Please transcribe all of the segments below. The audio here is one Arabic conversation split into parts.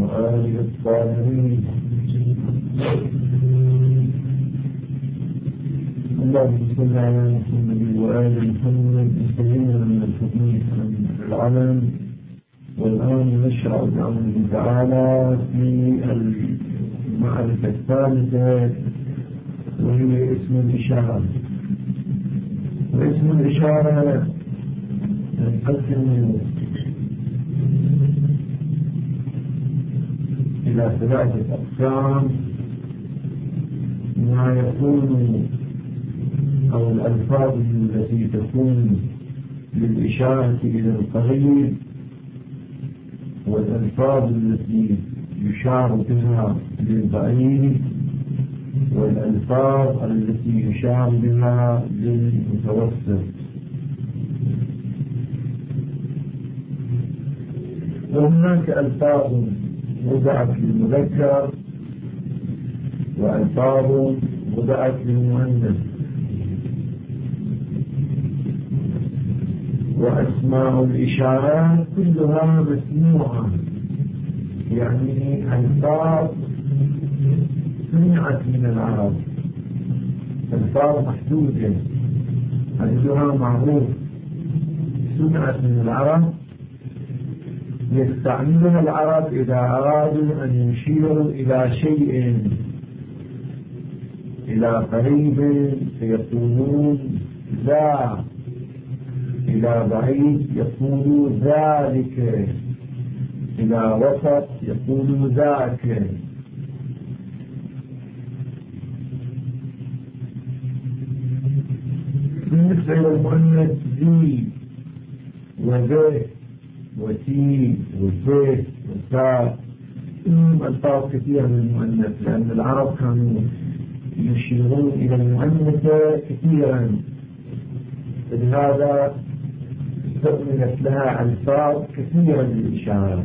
وآله الطاهرين. اللهم صل على محمد وآل محمد سيدنا من الحكم العلم. والآن نشرع بأمره تعالى في المعرفة الثالثة وهي اسم الإشارة. واسم الإشارة ينقسم إلى ثلاثة أقسام: ما يكون أو الألفاظ التي تكون للإشارة إلى القريب، والألفاظ التي يشار بها للبعيد، والألفاظ التي يشار بها للمتوسط. وهناك ألفاظ وضعت للمذكر وألفاظ وضعت للمؤنث. وأسماء الإشارات كلها مسموعة، يعني ألفاظ سمعت من العرب، ألفاظ محدودة عددها معروف سمعت من العرب، يستعملها العرب إذا أرادوا أن يشيروا إلى شيء، إلى قريب فيقولون ذا، إلى بعيد يقولوا ذلك، إلى وسط يقولوا ذاك. بالنسبة إلى المؤنث ذي وذي وتي وزيت وسا، ألفاظ كثيرة للمؤنث، لأن العرب كانوا يشيرون إلى المؤنثة كثيرا، لهذا استعملت لها ألفاظ كثيرة للإشارة.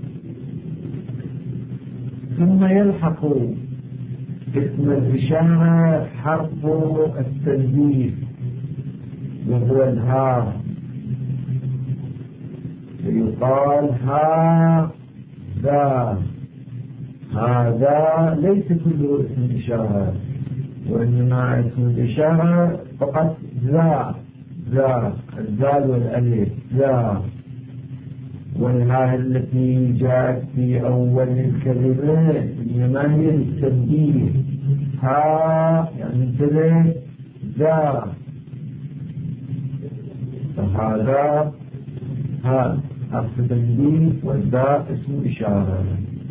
ثم يلحق اسم الإشارة حرف التنبيه وهو الهاء، فيقال هذا ليس كله اسم إشارة، وإنما اسم الإشارة فقط ذا، الزال والألف ذا. والهاء التي جاءت في أول الكلمة إنما هي للتنبيه، يعني انتبه ذا، فهذا حرف تنبيه والذا اسم إشارة.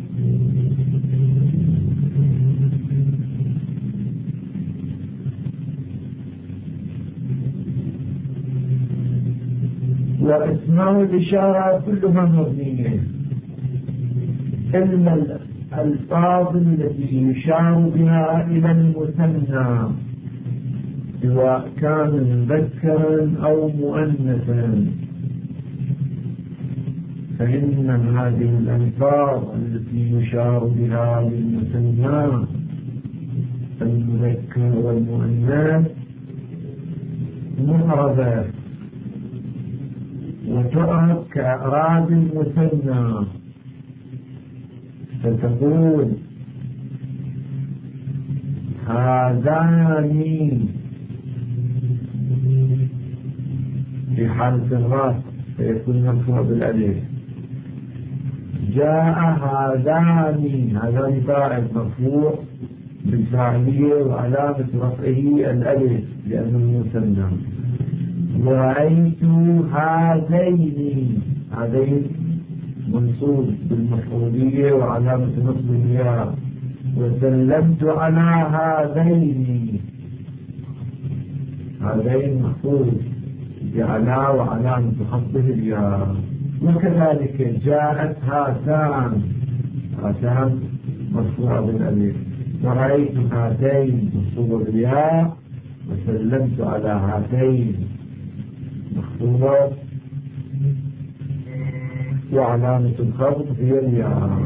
واسماء الإشارة كلها مبنية إلا الألفاظ التي يشار بها إلى المثنى، سواء كان مذكرا أو مؤنثا، فإن هذه الألفاظ التي يشار بها للمثنى المذكر والمؤنث معربة، وتعرف كأعراب المثنى، فتقول هذان في حالة الرفع فيكون مرفوع بالألف. جاء هذان فاعل مرفوع بالفاعلية وعلامة رفعه الألف لأنه مثنى. ورأيت هذين منصوب بالمفعولية وعلامة نصبه ياء. وسلمت على هذين محفوظ بعلى وعلامة خفضه الياء. وكذلك جاءت هاتان مرفوعة بالألف. ورأيت هاتين منصوبة بالياء، وسلمت على هاتين مخطوبة وعلامة الخفض هي الياء.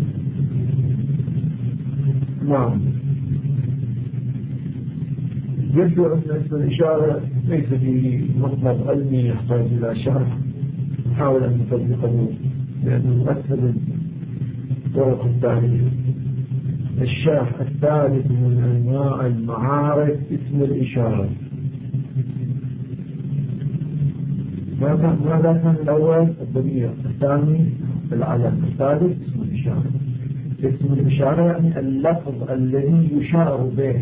نعم. يبدو أن اسم الإشارة ليس بمطلب علمي يحتاج إلى شرح، نحاول أن نطبقه لأنه أسهل طرق التعريف. الشرح الثالث من أنواع المعارف اسم الإشارة. ماذا كان الأول؟ الضمير، الثاني العلم، الثالث اسم الإشارة. اسم الإشارة يعني اللفظ الذي يشار به.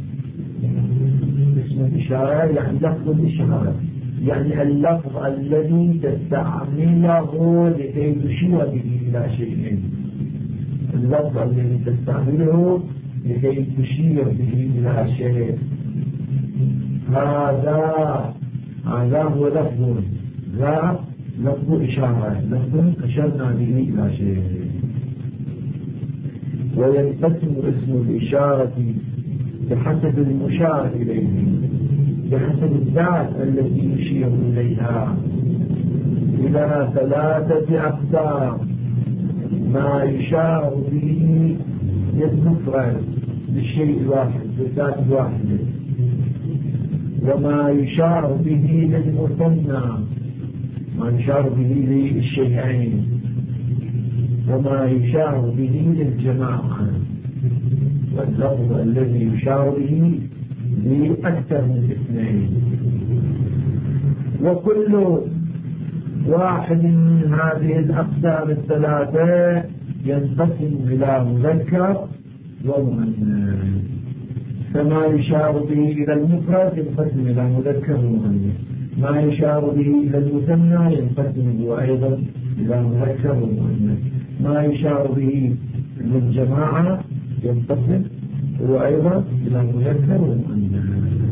اسم الإشارة يعني لفظ الإشارة، يعني اللفظ الذي تستعمله لكي تشير به إلى شيء. اللفظ الذي تستعمله لكي تشير به إلى شيء، هذا هو لفظ، ذا لفظ إشارة، لفظ أشرنا به إلى شيء. وينقسم اسم الإشارة بحسب المشار إليه، بحسب الذات التي يشير إليها، إلى ثلاثة أقسام: ما يشار به للمفرد للشيء الواحد بالذات الواحدة، وما يشار به للمثنى، ما يشار به للشيئين، وما يشار به للجماعة، واللفظ الذي يشار به لأكثر من اثنين. وكل واحد من هذه الأقسام الثلاثة ينقسم إلى مذكر ومؤنث. فما يشار به إلى المفرد ينقسم إلى مذكر ومؤنث، ما يشار به إلى المثنى ينقسم هو أيضا إلى مذكر ومؤنث، ما يشار به للجماعة ينقسم هو أيضا إلى مذكر ومؤنث.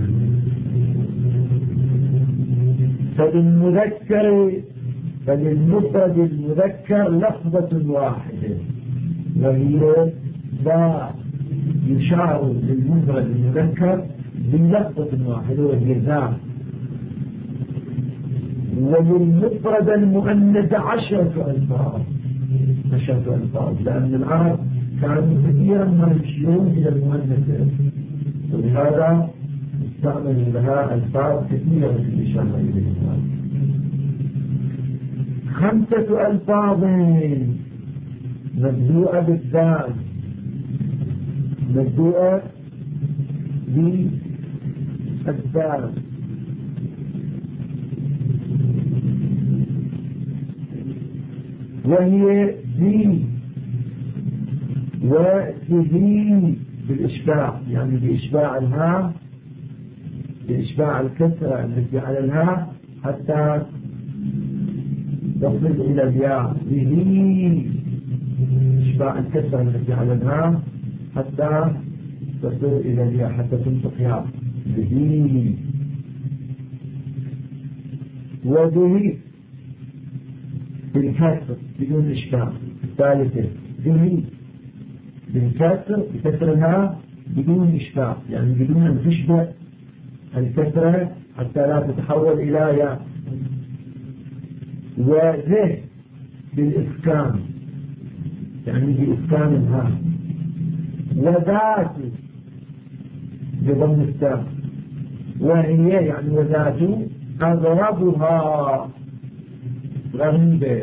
فللمفرد المذكر لفظة واحدة، وهي ذا يشار للمفرد المذكر بلفظة واحدة وهي ذا. وللمفرد المؤنث 10 ألفاظ، لأن العرب كانوا كثيرا ما يشيرون إلى المؤنث، ولهذا استعمل لها ألفاظ كثيرة في الإشارة إليها. 5 ألفاظ مبدوءة بالذال، مبدوءة بالذال، وهي ذي وذي بالإشباع، يعني بإشباع الهاء، بإشباع الكسرة التي على الهاء حتى تصل إلى الياء، به إشباع الكسرة التي على الهاء حتى تصل إلى الياء، حتى تنطق ياء، به. وبه بالكسر بدون إشباع. الثالثة به بالكسر، بكسر الهاء بدون إشباع، يعني بدون أن تشبع الكسرة حتى لا تتحول إلى ياء. وذه بالإسكان، يعني بإسكان الهاء. وذات بضم التاء، وهي يعني وذات أغربها غريبة،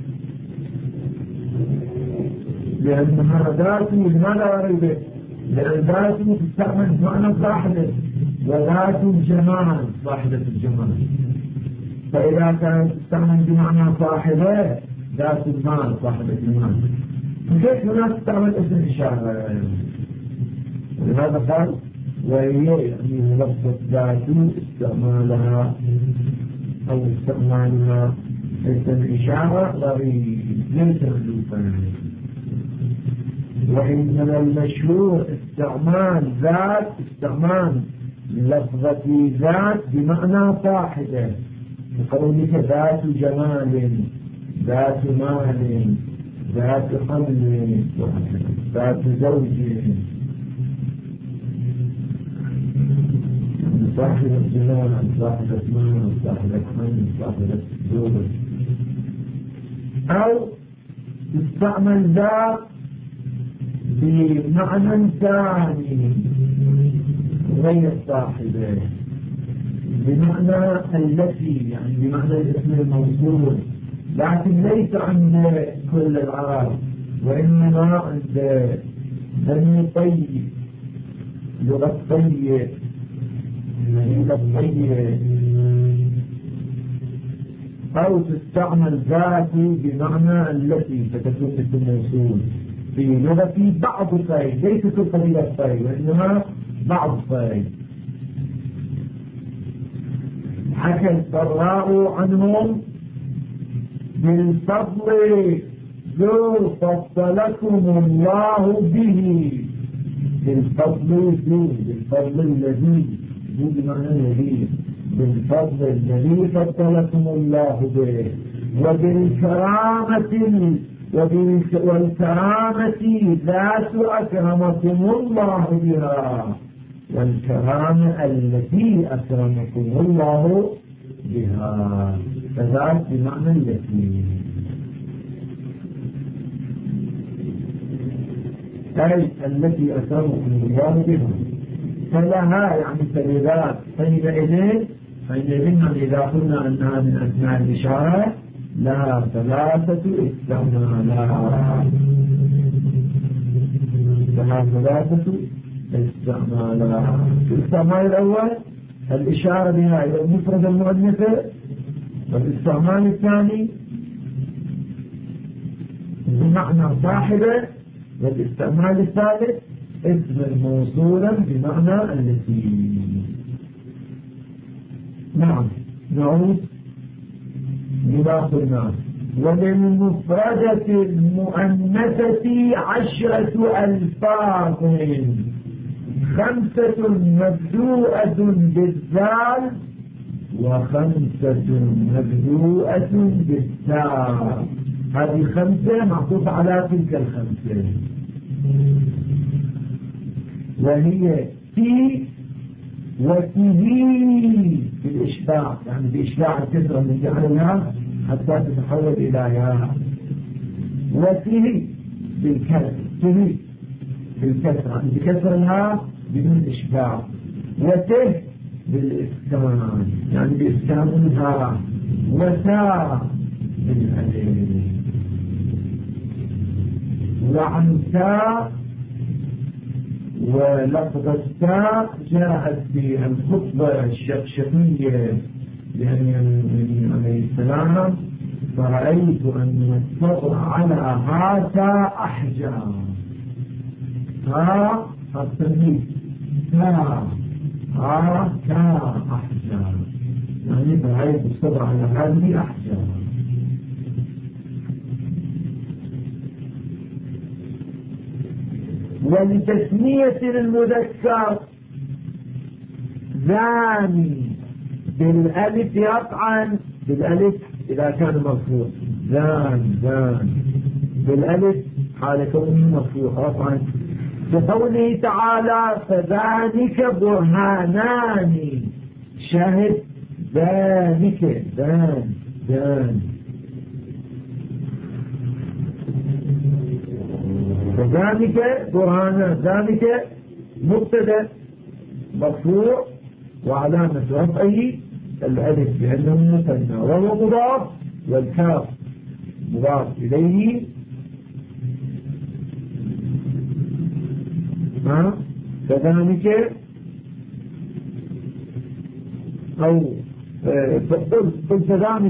لأنها ذات لماذا غريبة؟ لأن ذات تستعمل بمعنى صاحبة، وذات الجمال صاحبة الجمال. فإذا كانت تستعمل بمعنى صاحبة ذات المال صاحبة المال، كيف هنا تستعمل اسم إشارة؟ ولهذا قال وهي يعني لفظة ذات استعمالها أو استعمالها اسم إشارة غريب ليس مألوفا. وإنما المشهور استعمال ذات، استعمال لفظة ذات بمعنى صاحبة، بقولك ذات جمال، ذات مال، ذات حمل، ذات زوج، صاحبة جمال، صاحبة مال، صاحبة حمل، صاحبة زوج. أو تستعمل ذات بمعنى ثاني، غير صاحبه بمعنى التي، يعني بمعنى الاسم الموصول، لكن ليس عند كل العرب، وإنما عند بني طيب، لغة طيب، مدينة طيب، أو تستعمل ذاتي بمعنى التي فتكون اسم موصول في لغة بعض طيب، ليس كل قبيلة طيب وإنما بعض طيب. حكى الفراء عنهم بالفضل ذو فضلكم الله به، بالفضل الذي، ذو بمعنى الذي، بالفضل الذي فضلكم الله به، وبالكرامة والكرامة ذات أكرمكم الله بها، والكرامة التي أكرمكم الله بها، فذات بمعنى التي، أي التي أكرمكم الله بها. فلها يعني فلذات، حينئذ إذا قلنا أنها من أسماء الإشارة لها ثلاثة استعمالات، الاستعمال الأول الإشارة بها إلى المفرد المؤنثة، والاستعمال الثاني بمعنى صاحبه، والاستعمال الثالث اسم موصولا بمعنى التي. نعم، نعود لما قلنا. وللمفردة المؤنثة 10 ألفاظ، 5 مبدوءة بالذال و5 مبدوءة بالتاء. هذه 5 معطوفة على تلك 5، وهي تي وتهي بالإشباع، يعني بإشباع الكسرة من جعلها حتى تتحول إلى ياء، وتهي بالكسر، تهي بالكسرة بكسرها بدون إشباع، وته بالإسكان يعني بإسكانها، وتاء بالألف، وعن تاء. ولفظة التاء جاءت في الخطبة الشقشقية لأن عليه السلام فرأيت أن الصبر على هاتا أحجار، ها التنبيه تاء هاتا أحجار، يعني فرأيت الصبر على هذه أحجار. ولتسمية المذكر ذاني بالألف يقعا، بالألف إذا كان مرفوع، ذان بالألف حال كونه مرفوع رفعا، بقوله تعالى فذلك برهانان، شاهد ذلك ذان فذلك برهانان، ذلك مبتدا مرفوع وعلامة رفعه الألف لأنه مثنى وهو مضاف، والكاف مضاف إليه، فذلك أو قلت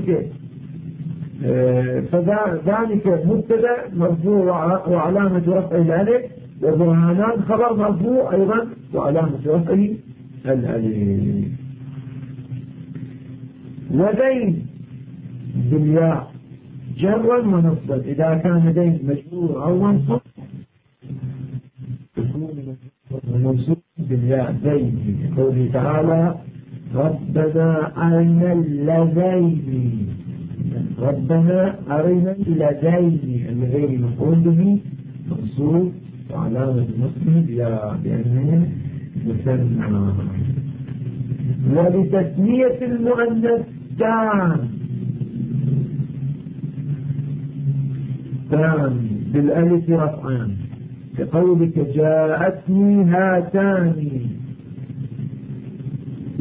فذلك مبتدا مرفوع وعلامة رفعه الألف، وبرهانان خبر مرفوع أيضا وعلامة رفعه الألف. ودين بالياء جرا ونصبا، إذا كان دين مجرور أو منصوب يكون منصوب بالياء دين، قوله تعالى ربنا أرنا اللذين، ربنا أرنا اللذين الغير مفعول به منصوب وعلامة نصبه بأنه مثنى. ولتسمية المؤنث تام بالألف رفعان، كقولك جاءتني هاتان،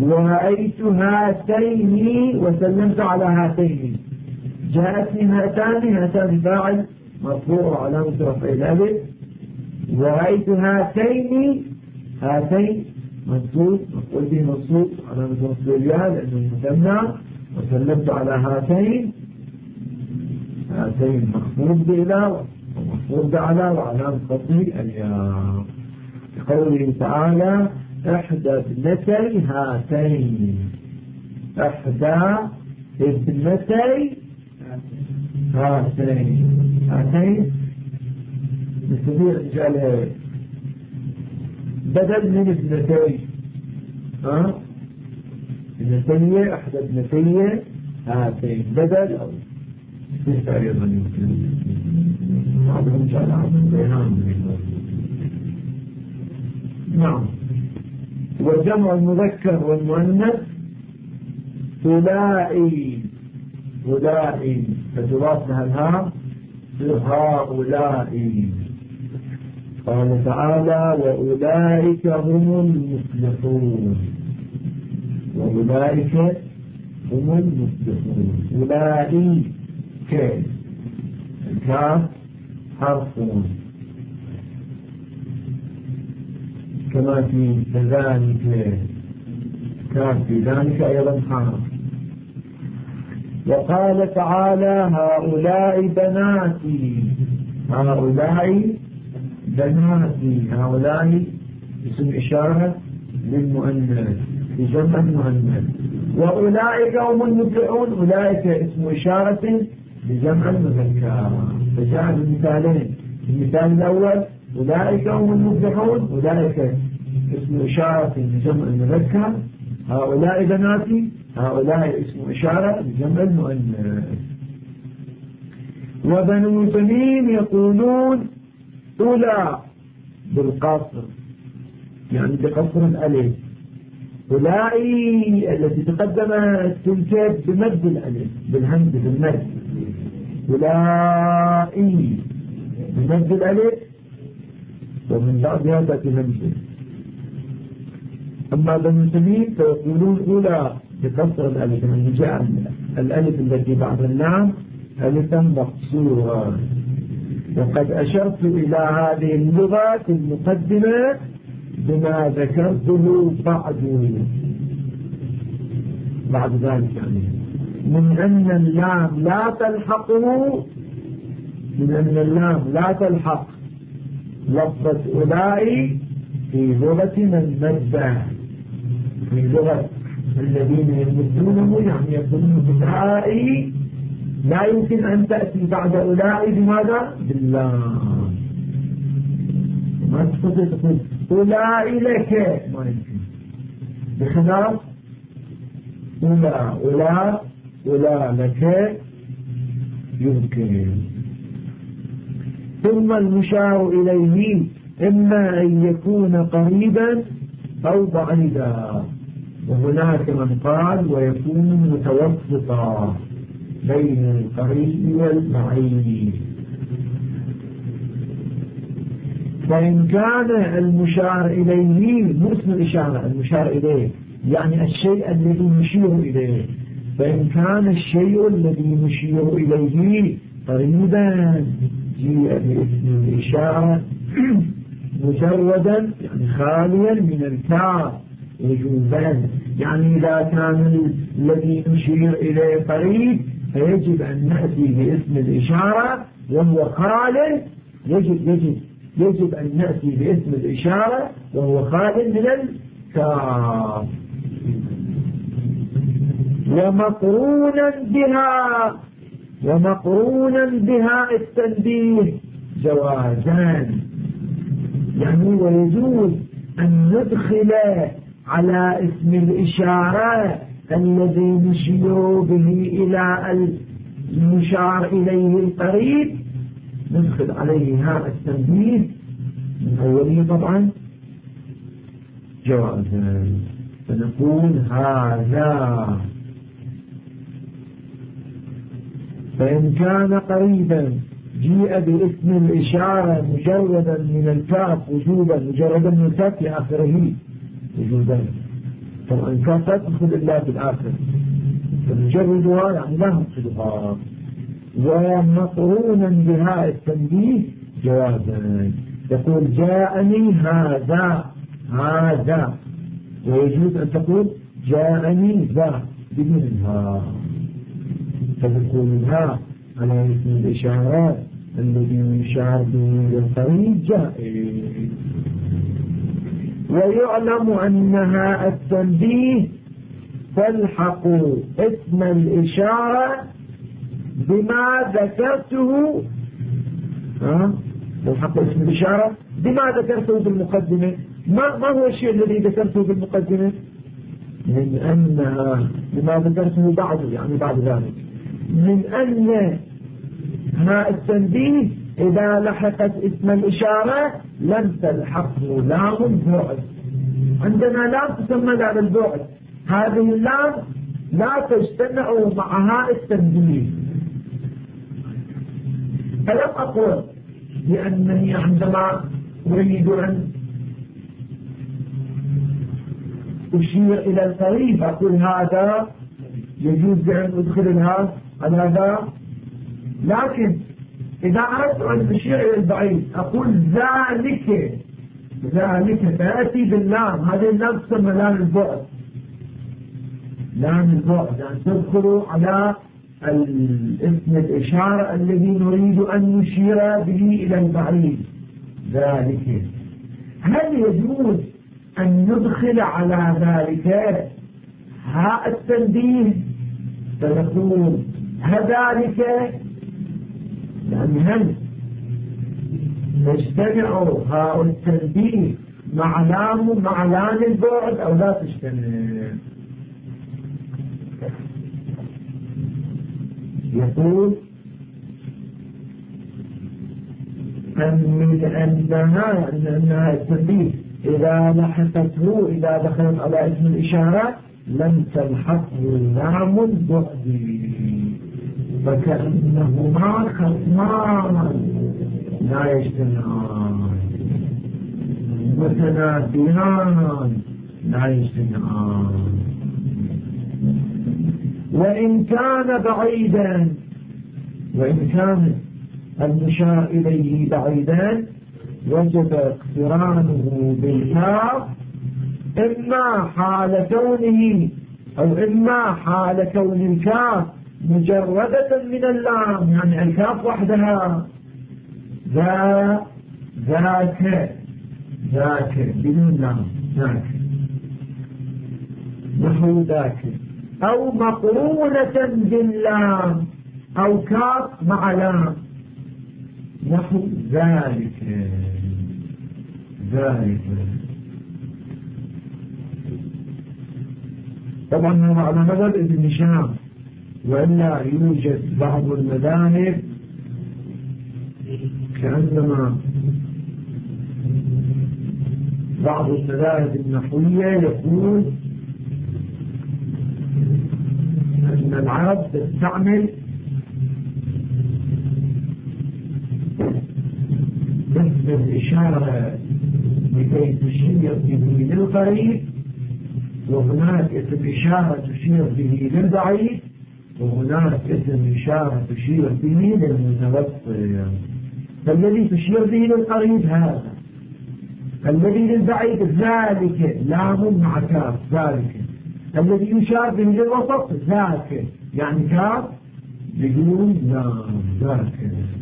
ورأيت هاتين وسلمت على هاتين. جاءتني هاتان فاعل مرفوع وعلامة رفع الألف. ورأيت هاتين منصوب مفعول به منصوب علامة نصب الياء لأنه مثنى. وسلمت على هاتين مخفوض بإله ومخفوض على وعلامة خفضه الياء. قوله تعالى إحدى ابنتي هاتين. إحدى ابنتي هاتين نستطيع نجعلها بدل من ابنتي. ابنتي إحدى ابنتي هاتين بدل أو استثناء أيضا يمكن بعضهم جعلها نعم. والجمع المذكر والمؤنث ثلائي فتضاف لها الهاء هؤلاء. قال تعالى وأولئك هم المفلحون. أولئك الكاف حرف كما في ذلك كان في ذلك أيضا حرف. وقال تعالى هؤلاء بناتي. هؤلاء اسم إشارة للمؤنث في جمع المؤنث. وأولئك هم المفلحون أولئك اسم إشارة لجمع المذكر. فجاء بالمثالين. المثال الأول أولئك هم المفلحون أولئك اسم إشارة لجمع المذكر. هؤلاء بناتي هؤلاء اسم إشارة لجمع المؤنث. وبنو تميم يقولون أولى بالقصر يعني بقصر الألف. أولئي التي تقدمت تنكب بمد الألف بالهمز بالمد. أولئي بمد الألف ومن بعدها تأتي همزة. أما بنو تميم فيقولون أولى بقصر الألف من جاء الألف التي بعد اللام ألفا مقصورا. وقد أشرت إلى هذه اللغة في المقدمة بما ذكرته بعد ذلك يعني من أن اللام لا تلحق لفظة أولئك في لغة من مدة في لغة الذين يمدونه يعني يقولون أولئك لا يمكن أن تأتي بعد أولئك بماذا؟ بالله. ما تستطيع تقول أولئك لك ما يمكن. بخلاف أولى لك يمكن. ثم المشار إليه إما أن يكون قريبا أو بعيدا. وهناك من قال ويكون متوسطا بين القريب والبعيد. فإن كان المشار إليه اسم الإشارة المشار إليه يعني الشيء الذي نشير إليه. فإن كان الشيء الذي نشير إليه قريبا جيء باسم الإشارة مجردا يعني خاليا من الكاف وجوبا. يعني إذا كان الذي نشير إليه قريب فيجب أن نأتي باسم الإشارة وهو خال. يجب أن نأتي باسم الإشارة وهو خال من الكاف. ومقرونا بها التنبيه جوازان. يعني ويجوز أن ندخل على اسم الإشارة الذي نشير به إلى المشار إليه القريب ندخل عليه هذا التنبيه من أوله طبعا جوازا. فنقول هذا. فإن كان قريبا جيء باسم الإشارة مجردا من الكاف وجوبا مجردا من الكاف لآخره وجوبا. طبعا كاف لا تدخل إلا بالآخر، فمجردها يعني لا نقصدها، ومقرونا بهاء التنبيه جوازا. تقول جاءني هذا، ويجوز أن تقول جاءني ذا بدون الهاء، فتقول الهاء على اسم الإشارات الذي يشار به للقريب جائز. ويعلم أن هاء التنبيه تلحق اسم الإشارة بما ذكرته، تلحق اسم الإشارة بما ذكرته بالمقدمة. ما هو الشيء الذي ذكرته بالمقدمة؟ من أنها بما ذكرته بعد، يعني بعد ذلك، من أن هاء التنبيه إذا لحقت اسم الإشارة لم تلحقه لام بعد. عندنا لام تسمى لام البعد، هذه اللام لا تجتمع مع هاء التنبيه. فلم أقول بأنني عندما أريد أن أشير إلى القريب أقول هذا، يجوز أن أدخل الهاء على هذا، لكن إذا أردت أن أشير إلى البعيد أقول ذلك تأتي باللام، هذه اللام تسمى لام البعد. لام البعد يعني تدخل على الاسم الإشارة الذي نريد أن نشير به إلى البعيد ذلك. هل يجوز أن ندخل على ذلك هاء التنبيه فنقول هذلك؟ يعني هل تجتمع هاء التنبيه مع لام البعد أو لا تجتمع؟ يقول من أنها التنبيه إذا لحقته، إذا دخلت على اسم الإشارة لم تلحقه لام البعد، فكأنهما خصمان لا يجتمعان، متنافيان لا يجتمعان. وإن كان بعيدا، وإن كان المشار إليه بعيدا وجب اقترانه بالكاف، إما حال كونه أو إما حال كون الكاف مجردة من اللام، يعني الكاف وحدها، ذاك بدون لام، نحو ذاك، أو مقرونة باللام أو كاف مع لام، نحو ذلك. طبعا هذا على مذهب ابن هشام، وإلا يوجد بعض المذاهب كأنما بعض المذاهب النحوية يقول أن العرب تستعمل اسم الإشارة لكي تشير به للقريب، وهناك اسم إشارة تشير به للبعيد، وهناك اسم إشارة تشير به للمتوسط. فالذي تشير به للقريب هذا، الذي للبعيد ذلك لام مع كاف ذلك، الذي يشار به للوسط ذاك، يعني كاف بدون لام ذاك.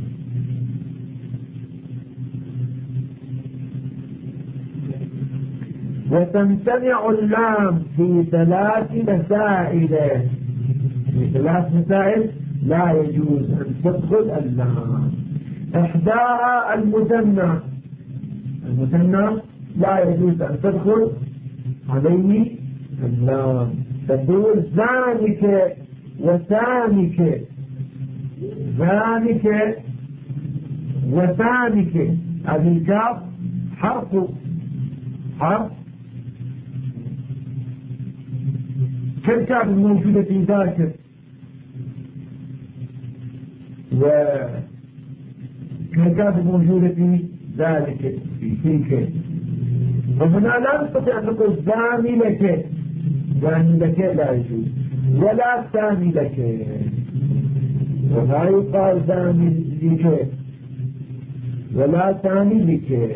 وتمتنع اللام في ثلاث مسائل لا يجوز أن تدخل اللام. إحداها المثنى لا يجوز أن تدخل عليه اللام، تقول ذلك وثانك، هذه الكاف حرف كالكاف الموجودة في ذاك، وكالكاف الموجودة في ذلك في تلك. وهنا لا نستطيع أن نقول ذاملك، ثاني لك لا يجوز، ولا ثاني لك، ولا يقال ثاني لك ولا ثاني لك.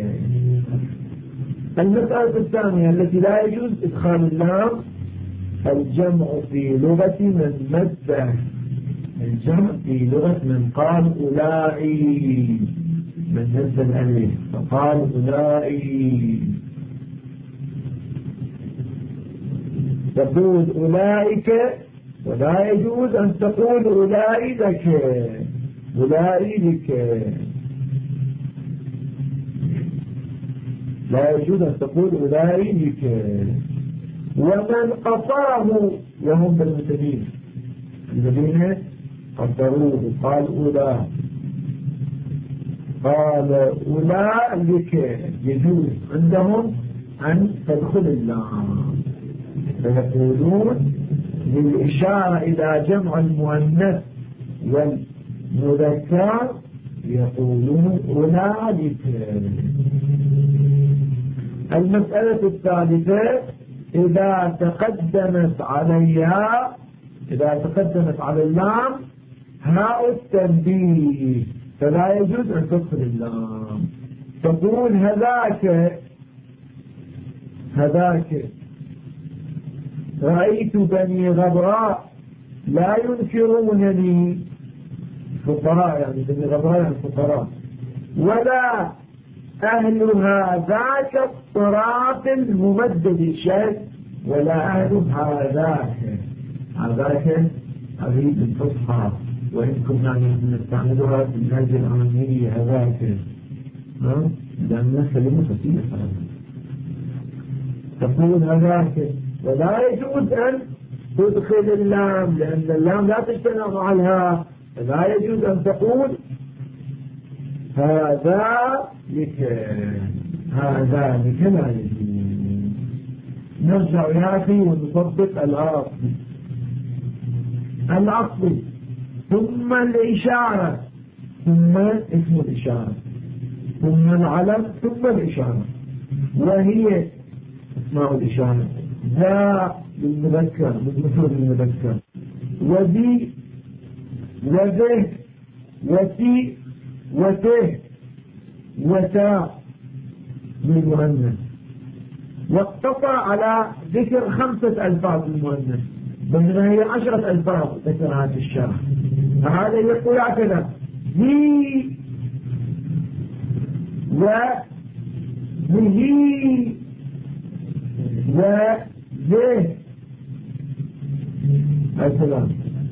المسألة الثانية التي لا يجوز إدخال اللام الجمع في لغة من مده، الجمع في لغة من قال أولئي من مد الألف، فقال أولئي، تقول أولئك، ولا يجوز أن تقول أولئي لك، أولئي لك، لا يجوز أن تقول أولئي لك. ومن قصره وهم بالمتمين الذين قدروه قال أولئك، قال أولئك يجوز عندهم أن تدخل اللام، فيقولون للإشارة إلى جمع المؤنث والمذكر يقولون أولئك. المسألة الثالثة إذا تقدمت عليها، إذا تقدمت على اللام هاء التنبيه فلا يجوز أن تدخل اللام، تقول هذاك، هذاك رأيت بني غبراء لا ينكرونني، فقراء يعني بني غبراء يعني فقراء، ولا أهل هذاك الطراط الممدد الشيء، ولا أهل هذاك، هذاك أريد الفصحى، وإن كنا نستعملها في النازل الأمامية هذاك، لأننا كلمة فصيحة، تقول هذاك، ولا يجوز أن تدخل اللام لأن اللام لا تجتمع مع الهاء، لا يجوز أن تقول هذا لك، هذا لك لا يجوز. نرجع يا أخي ونطبق الأصل، الأصل ثم الإشارة ثم اسم الإشارة ثم العلم ثم الإشارة، وهي اسماء الإشارة ذا للمذكر بالمفرد للمذكر، وذي وذه وتي وته وتا للمؤنث، واقتصر على ذكر 5 ألفاظ للمؤنث بينما هي 10 ألفاظ ذكرها في الشرح. فهذا يقول هكذا ذي وذي وذه السلام،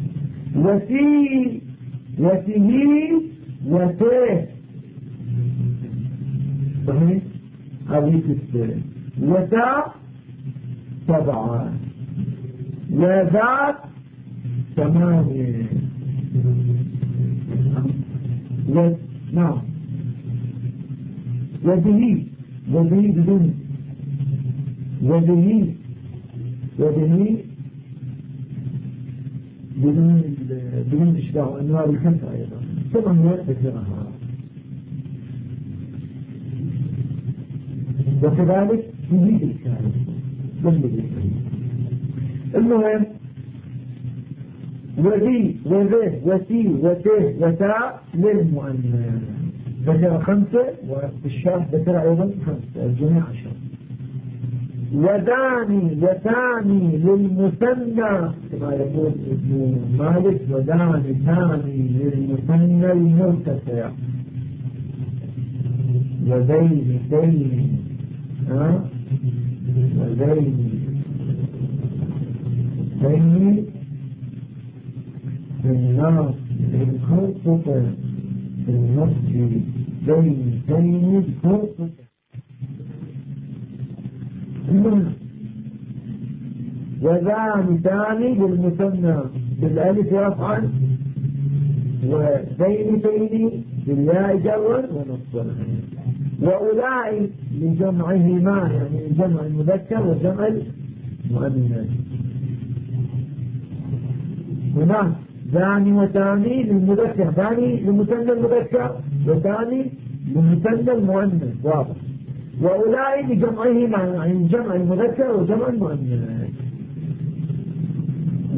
وتي وته وته، صحيح هذه 6، وتا 7، وذات 8، نعم، وذه بدون وذه بدون إشباع أنواع الخمسة أيضا 8 ذكرها، وكذلك يزيد الكلام المهم وذي وذه وتي وته وتا للمؤنث ذكر 5، وفي الشرح ذكر أيضا 5، الجميع 10. وداني وثاني للمثنى كما يقول ابن مالك، وداني ثاني للمثنى المرتفع، وذين ثين وذين ثين في النص الخلطة، في النص ذين ثين الخلطة. وذان ثاني بالمثنى بالالف رفعا، وذين ثين بالياء جرا ونصبا، وأولئك لجمعهما يعني جمع المذكر وجمع المؤنث. هناك ثاني وثاني للمذكر، ثاني لمثنى المذكر وثاني لمثنى المؤنث، واضح. وأولئك لجمعهما يعني جمع المذكر وجمع المؤنث.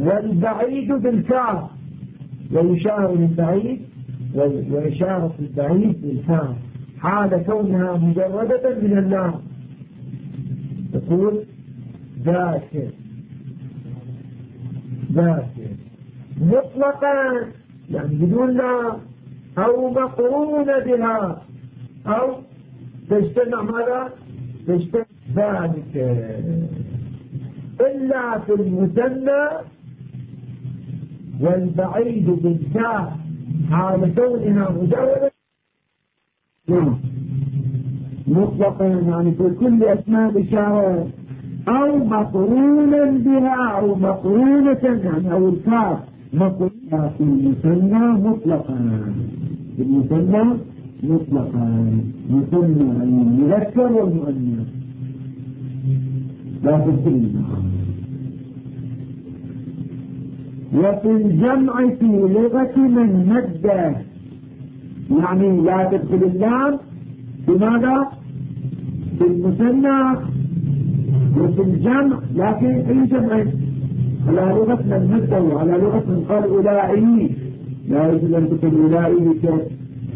والبعيد بالكاف، ويشار للبعيد وإشارة البعيد بالكاف حال كونها مجردة من اللام. تقول ذاكر مطلقا يعني بدون لام، أو مقرون بها، أو تجتمع ماذا؟ تجتمع ذلك إلا في المثنى والبعيد بالكاف حال كونها مجردة مطلقا يعني في كل أسماء الإشارة، أو مقرونا بها أو مقرونة يعني أو الكاف مقرونة في المثنى مطلقا، في المثنى مطلقا، مثنى المذكر والمؤنث لا تفصيل. وفي الجمع في لغة من مد يعني لا تدخل اللام بماذا؟ في المثنى وفي الجمع، لكن أي جمع على لغة من مد وعلى لغة من قال أولئي لا يجب أن تكون أولئي بك.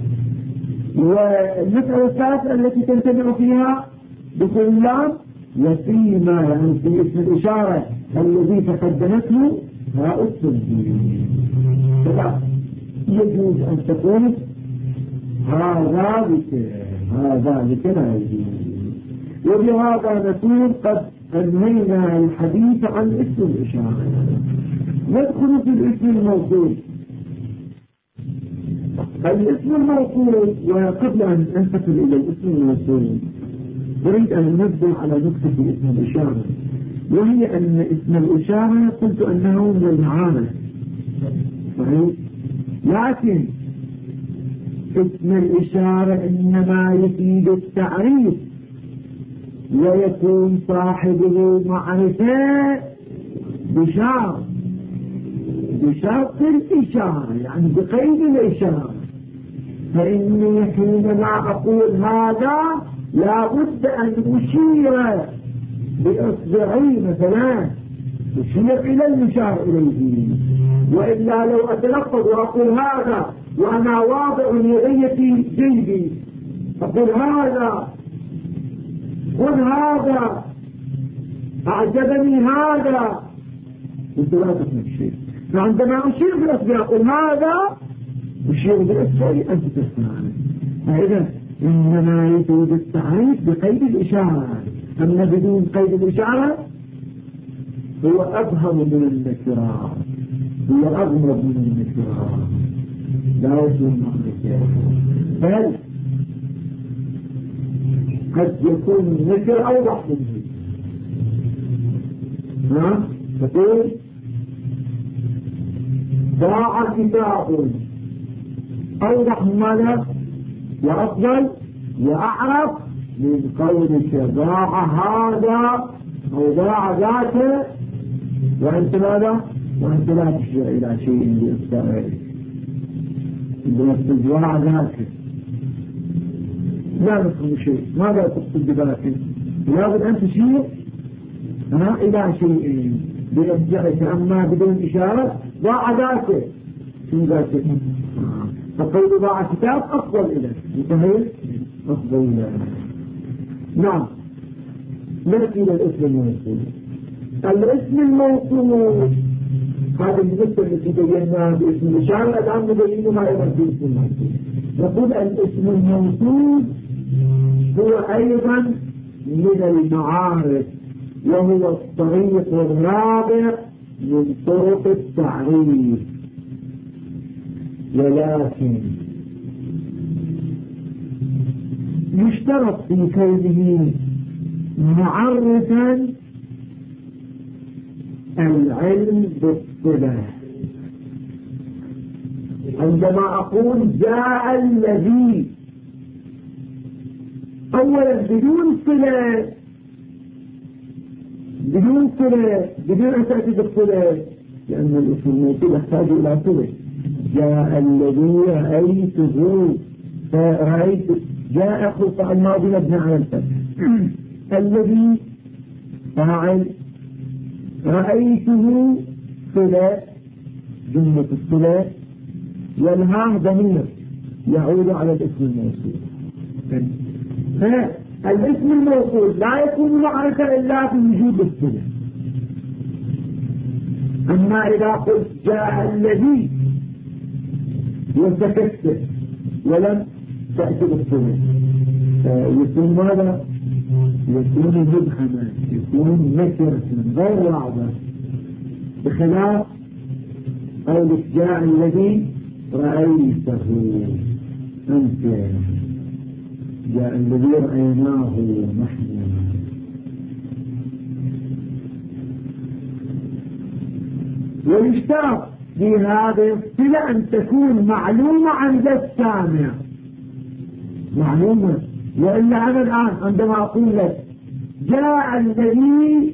والمسألة الثالثة التي تنتبع فيها دخول اللام وفيما يعني في اسم الإشارة الذي تقدمته هاء التنزيل، فلا يجوز أن تقول هذا بك هذا بك لا يجوز. وبهذا نكون قد أنهينا الحديث عن اسم الإشارة. ندخل في الاسم الموصول. الاسم الموصول، وقبل أن أنتقل إلى الاسم الموصول أريد أن نبدأ على نقطة اسم الإشارة، وهي أن اسم الإشارة قلت أنه من المعاني صحيح، لكن اسم الإشارة إنما يفيد التعريف ويكون صاحبه معرفة بشرط الإشارة يعني بقيد الإشارة. فإني حينما أقول هذا لا بد أن أشير بإصبعي مثلا أشير إلى المشار إليه، وإلا لو أتلفظ وأقول هذا وأنا واضع يدي في جيبي أقول هذا قل هذا أعجبني هذا قلت لا تفهم شيء. فعندما أشير بالأصبع أقول هذا أشير بالأصبع أنت تسمعني. فإذا إنما يفيد التعريف بقيد الإشارة، أما بدون قيد الإشارة هو أظهر من النكرات، هو أغمض من النكرات لا يكون معرفة، بل قد يكون النكر أوضح منه. تقول ضاع كتاب أوضح من ماذا؟ وأفضل وأعرف من قولك ضاع هذا أو ضاع ذاك وأنت ماذا؟ وأنت لا تشير إلى شيء بإصبعك ضاع ذاك لا نفهم شيء. ماذا تقصد بذلك؟ لابد أن تشير إلى شيء بإصبعك، أما بدون إشارة ضاع ذاك في ذاك. فقول ضاع كتاب أفضل إليه متهيل أفضل إليه. نعم. نأتي إلى الاسم الموصول. الاسم الموصول هذا النقطة التي بيناها باسم الإشارة الآن نبينها أيضا في اسم الموصول. نقول الاسم الموصول هو أيضا من المعارف، وهو الطريق الرابع من طرق التعريف، ولكن يشترط في كونه معرفا العلم بالصلاح. عندما أقول جاء الذي أولا بدون صلة بدون أن تأتي بالصلة، لأن الاسم الموصول يحتاج إلى صلة. جاء الذي رأيته جاء خلق الماضي مبني على الفتح، الذي فاعل، رأيته الصلة جملة الصلة، والها ضمير يعود على الاسم الموصول. فالاسم الموصول لا يكون معرفة إلا في وجود الصلة. أما إذا قلت جاء الذي وسكت ولم تأتي بالصلة يكون ماذا؟ يكون مبهما، يكون نكرة غير واضح، بخلاف قولك جاء الذي رأيته أنت، جاء الذي رأيناه نحن. ويشترط في هذه الصلة أن تكون معلومة عند السامع، معلومة. وإلا أنا الآن عندما أقول لك جاء الذي،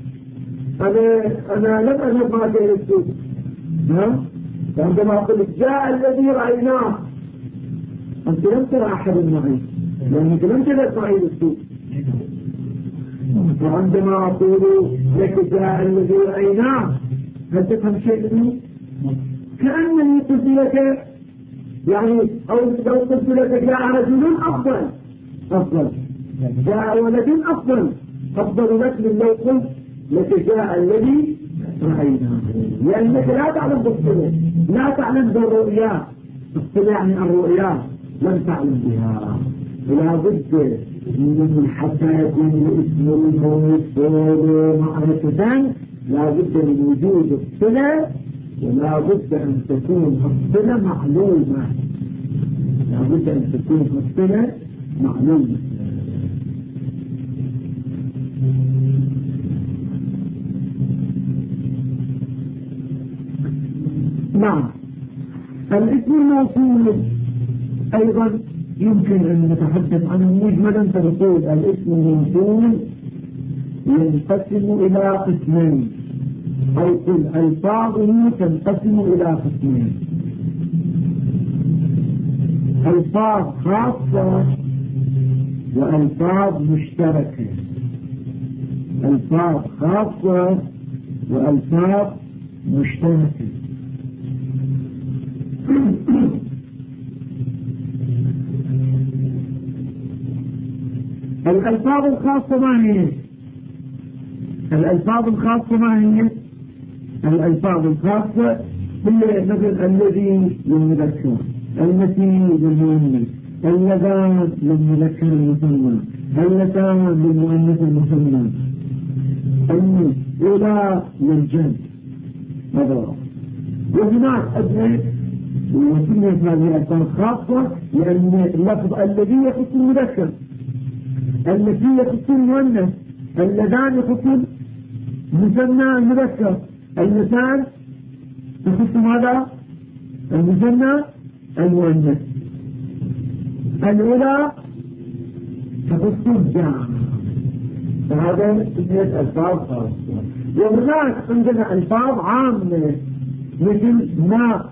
أنا لم أذهب معك إلى السوق، عندما أقول لك جاء الذي رأيناه، أنت لم ترى أحد معي لأنك لم تذهب معي إلى السوق. وعندما أقول لك جاء الذي رأيناه، هل تفهم شيء منه؟ كأنني قلت لك يعني، أو لو قلت لك جاء رجل أفضل، جاء ولد أفضل لك من لو قلت لك جاء الذي رأيناه، لأنك لا تعلم بالصلة، لا تعلم بالرؤيا. الصلة يعني الرؤيا لم تعلم بها. ولا بد من الحساس لاسم الموصول معرفة، لا بد من وجود الصلة، ولا بد أن تكون الصلة معلومة، لا بد أن تكون الصلة معلومة. نعم. الاسم الموصول أيضا يمكن أن نتحدث عنه مجملا، فنقول الاسم الموصول ينقسم إلى قسمين، أو كل ألفاظه تنقسم إلى قسمين: ألفاظ خاصة وألفاظ مشتركة. ألفاظ خاصة وألفاظ مشتركة. الألفاظ الخاصة ما هي؟ الألفاظ الخاصة ما هي؟ الألفاظ الخاصة هي مثل الذي للمذكر، التي للمؤنث، اللذان للمذكر المثنى، اللتان للمؤنث المثنى، الأولى للجمع. هذا. وهناك أدنى وسميت هذه الألفاظ خاصة لأن اللفظ الذي يخص المذكر، التي يخص المؤنث، اللذان يخص المثنى المذكر، اللتان يخص ماذا؟ المثنى المؤنث، الأولى تخص الجمع. فهذا سميت ألفاظ خاصة. وهناك عندنا ألفاظ عامة مثل ما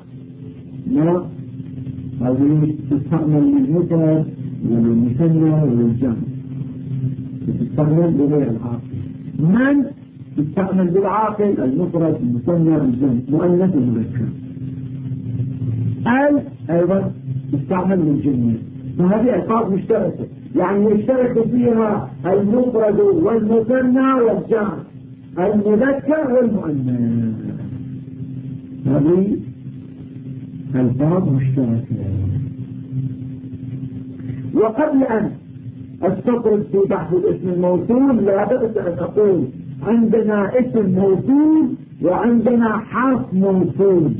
هذه تستعمل للمفرد وللمثنى وللجمع، تستعمل لغير العاقل. من تستعمل بالعاقل، المفرد المثنى الجمع، مؤنث ومذكر. أيضا تستعمل للجميع. فهذه ألفاظ مشتركة، يعني يشترك فيها المفرد والمثنى والجمع، المذكر والمؤنث. هذه ألفاظ مشتركة. وقبل أن أستطرد في بحث الاسم الموصول لا بأس أن أقول عندنا اسم موصول وعندنا حرف موصول.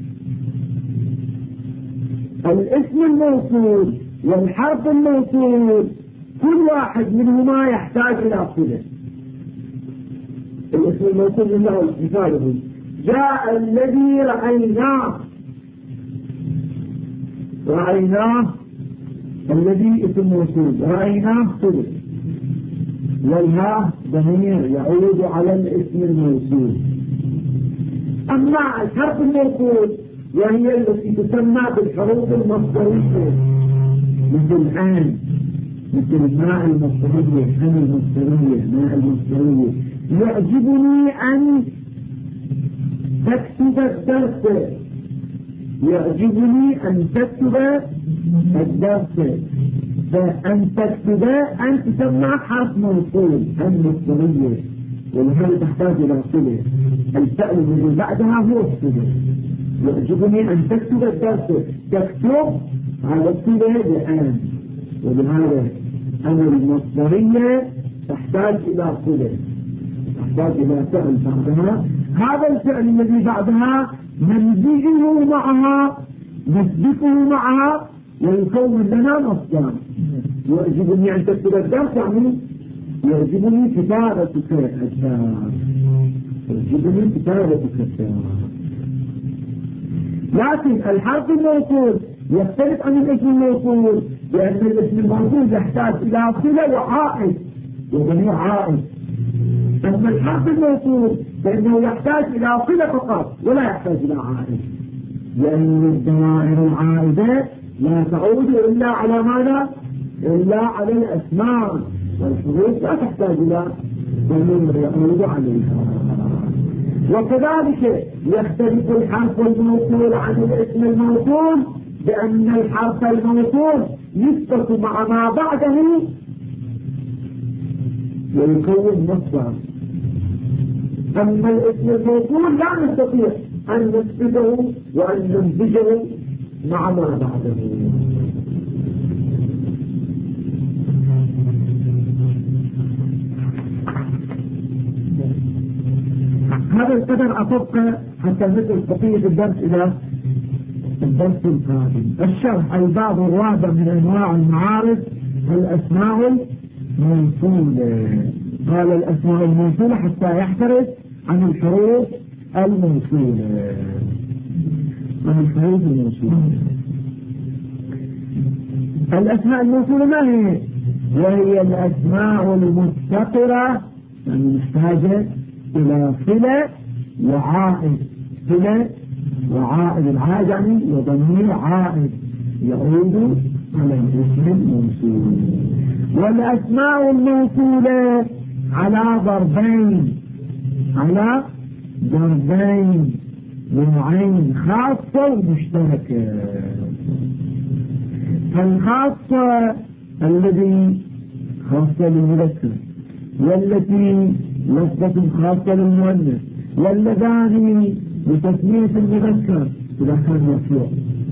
الاسم الموصول والحرف الموصول كل واحد منهما يحتاج إلى صلة. الاسم الموصول له مثاله جاء الذي رأيناه، الذي اسم موصول، رأيناه صلة، والها ضمير يعود على الاسم الموصول. أما الحرف الموصول وهي التي تسمى بالحروف المصدرية، مثل آن، مثل ماء المصدرية، أن المصدرية، ماء المصدرية. يعجبني أن تكتب تكتب الدرس، يعجبني أن تكتب الدرس. فأن تكتب أن تسمى حرف موصول المصدرية، ولهذا تحتاج إلى صلة. الفعل الذي بعدها هو الصلة. يعجبني أن تكتب الدرس، تكتب على الصلة بأن، ولهذا أن المصدرية تحتاج إلى صلة، تحتاج إلى فعل بعدها. هذا الفعل الذي بعدها نمزجه معها، نسبقه معها، ويكون لنا مصدر. يعجبني أن تكتب الدرس يعني يعجبني كتابتك الدرس، يعجبني كتابتك الدرس. لكن الحرف الموصول يختلف عن الاسم الموصول، لأن الاسم الموصول يحتاج إلى صلة وعائد وضمير عائد. أما الحرف الموصول فإنه يحتاج إلى صلة فقط ولا يحتاج إلى عائد، لأن الضمائر العائدة لا تعود إلا على ماذا؟ إلا على الأسماء، والحروف لا تحتاج إلى ضمير يعود عليها. وكذلك يختلف الحرف الموصول عن الاسم الموصول، بأن الحرف الموصول يثبت مع ما بعده ويكون مصدر. أما الاسم الموصول لا نستطيع أن نثبته وأن نمزجه مع ما بعده. هذا القدر أطبق حتى نصل بقية الدرس إلى الدرس القادم. الشرح: الباب الرابع من أنواع المعارف الأسماء الموصولة. قال الأسماء الموصولة حتى يحترز عن الحروف الموصولة. عن الحروف الموصولة. الأسماء الموصولة ما هي؟ وهي الأسماء المفتقرة، يعني محتاجة إلى صلة وعائد. صلة وعائد، العائد يعني وضمير عائد يعود على الاسم الموصول. والأسماء الموصولة على ضربين، على ضربين نوعين: خاصة ومشتركة. فالخاصة الذي خاصة للمذكر، والتي لفظة خاصة للمؤنث، واللذان لتسمية المذكر إذا كان مرفوع،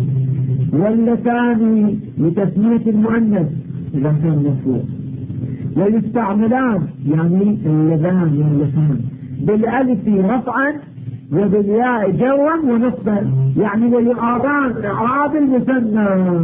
واللتان لتسمية المؤنث إذا كان مرفوع. ويستعملان يعني اللذان واللتان بالألف رفعا وبالياء جرا ونصبا، يعني ويعادان إعراب المثنى.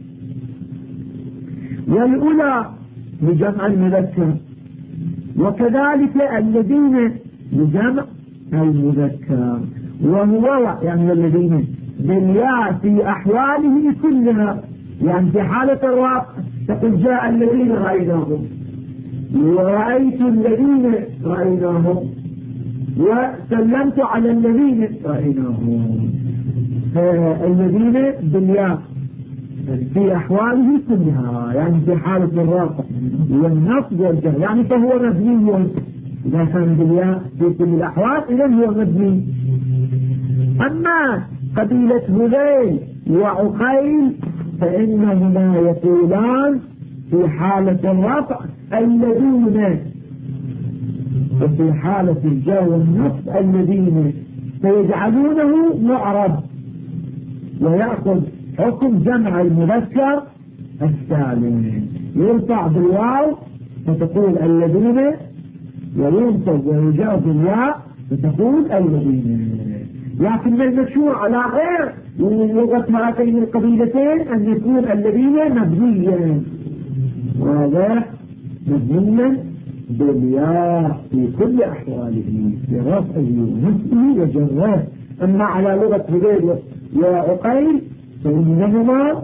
والأولى لجمع المذكر، وكذلك الذين لجمع المذكر، وهو يعني الذين بالياء في أحواله كلها، يعني في حالة الرفع تقول جاء الذين رأيناهم، ورأيت الذين رأيناهم، وسلمت على الذين رأيناهم. فالذين بالياء في أحواله كلها، يعني في حالة الرفع والنصب والجر، يعني فهو مبني. إذا كان بالياء في كل الأحوال إذا هو مبني. أما قبيلة هذيل وعقيل فإنهما يقولان في حالة الرفع الذين، وفي حالة الجر والنصب الذين، فيجعلونه معرب ويأخذ حكم جمع المذكر السالم، يرفع بالواو فتقول الذين، وينصب ويجر بالياء فتقول الذين. لكن المشهور على غير لغة هاتين القبيلتين أن يكون الذين مبنيا، وهذا مبنيا بالياء في كل أحواله، في رفعه ونصبه وجره. أما على لغة هذيل وعقيل فإنهما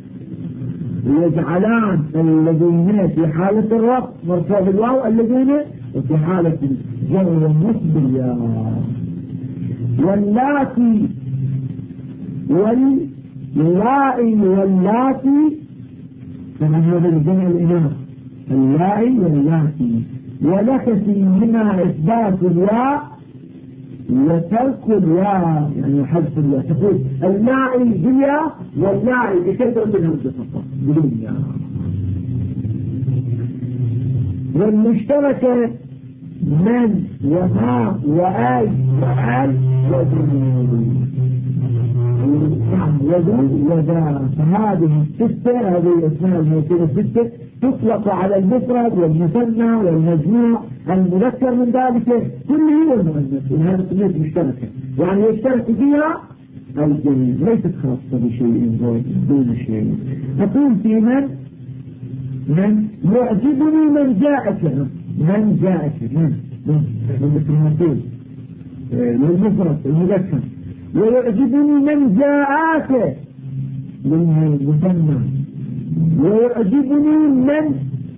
يجعلان الذين في حالة الرفع مرفوع بالواو الذين، وفي حالة الجر والنصب بالياء. واللاتي واللائي واللاتي كما هذا الجمع الإناث، اللائي واللاتي، ولك فيهما إثبات الياء وترك الياء يعني حذف الياء، تقول الناعي بالياء والناعي بكثرة الهمزة فقط بدون ياء. والمشتركة من وما وآي وآل وذو وذا، فهذه الستة، هذه الأسماء الموصولة الستة تطلق على المفرد والمثنى والمجموع المذكر من ذلك كله والمؤنث، وهذا سميت مشتركة يعني يشترك فيها الجميع، ليست خاصة بشيء دون شيء. أقول في من يعجبني من جاءك، من جاءك من للمفرد المذكر، ويعجبني من جاءك للمثنى، ويعجبني من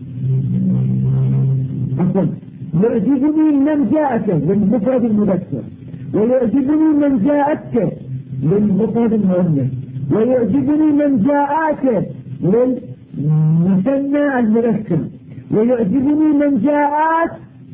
يعجبني من جاءك للمفرد المذكر، ويعجبني من جاءك للمفرد المؤنث، ويعجبني من جاءك للمثنى المذكر، ويعجبني من جاءك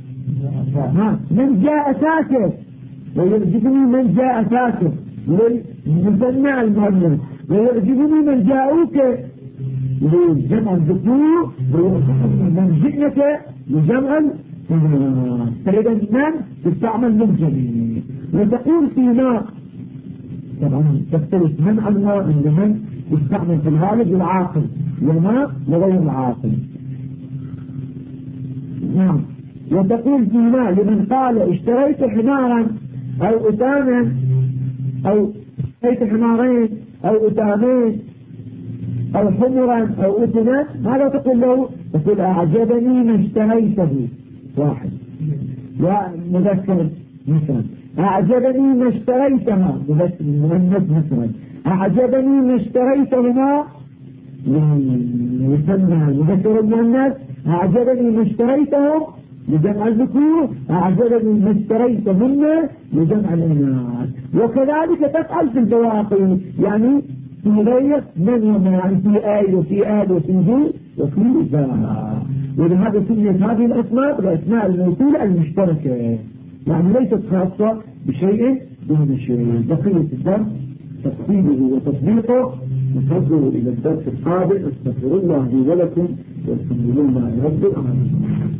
من جاء ساكت، ويعجبني من جاء ساكت للمثنى المؤنث، ويعجبني من جاءوك لجمع الذكور، ويعجبني من جئنك لجمع فإذا من تستعمل من جميع. وتقول في ما طبعا تختلف من عن ما، إن من تستعمل في الغالب للعاقل وما لغير العاقل. نعم. وتقول في ما لمن قال اشتريت حمارا أو أتاما، أو اشتريت حمارين أو أتامين أو حمرا أو أتنا، ماذا تقول له؟ تقول أعجبني ما اشتريته واحد، ومذكر مثلا أعجبني ما اشتريتها مؤنث مثلا، أعجبني ما اشتريتهما يسمى المذكر المؤنث، أعجبني ما اشتريتهم لجمع الذكور، أعجبني ما اشتريتهن لجمع الإناث. وكذلك تفعل في البواقي، يعني في غير من وما، يعني في آل وفي آل وفي جو وفي ذا. ولهذا سميت هذه الأسماء الأسماء الموصولة المشتركة، يعني ليست خاصة بشيء دون شيء. بقية الدرس تفصيله وتطبيقه نفضل إلى الدرس القادم. استغفر الله لي ولكم والحمد لله رب العالمين.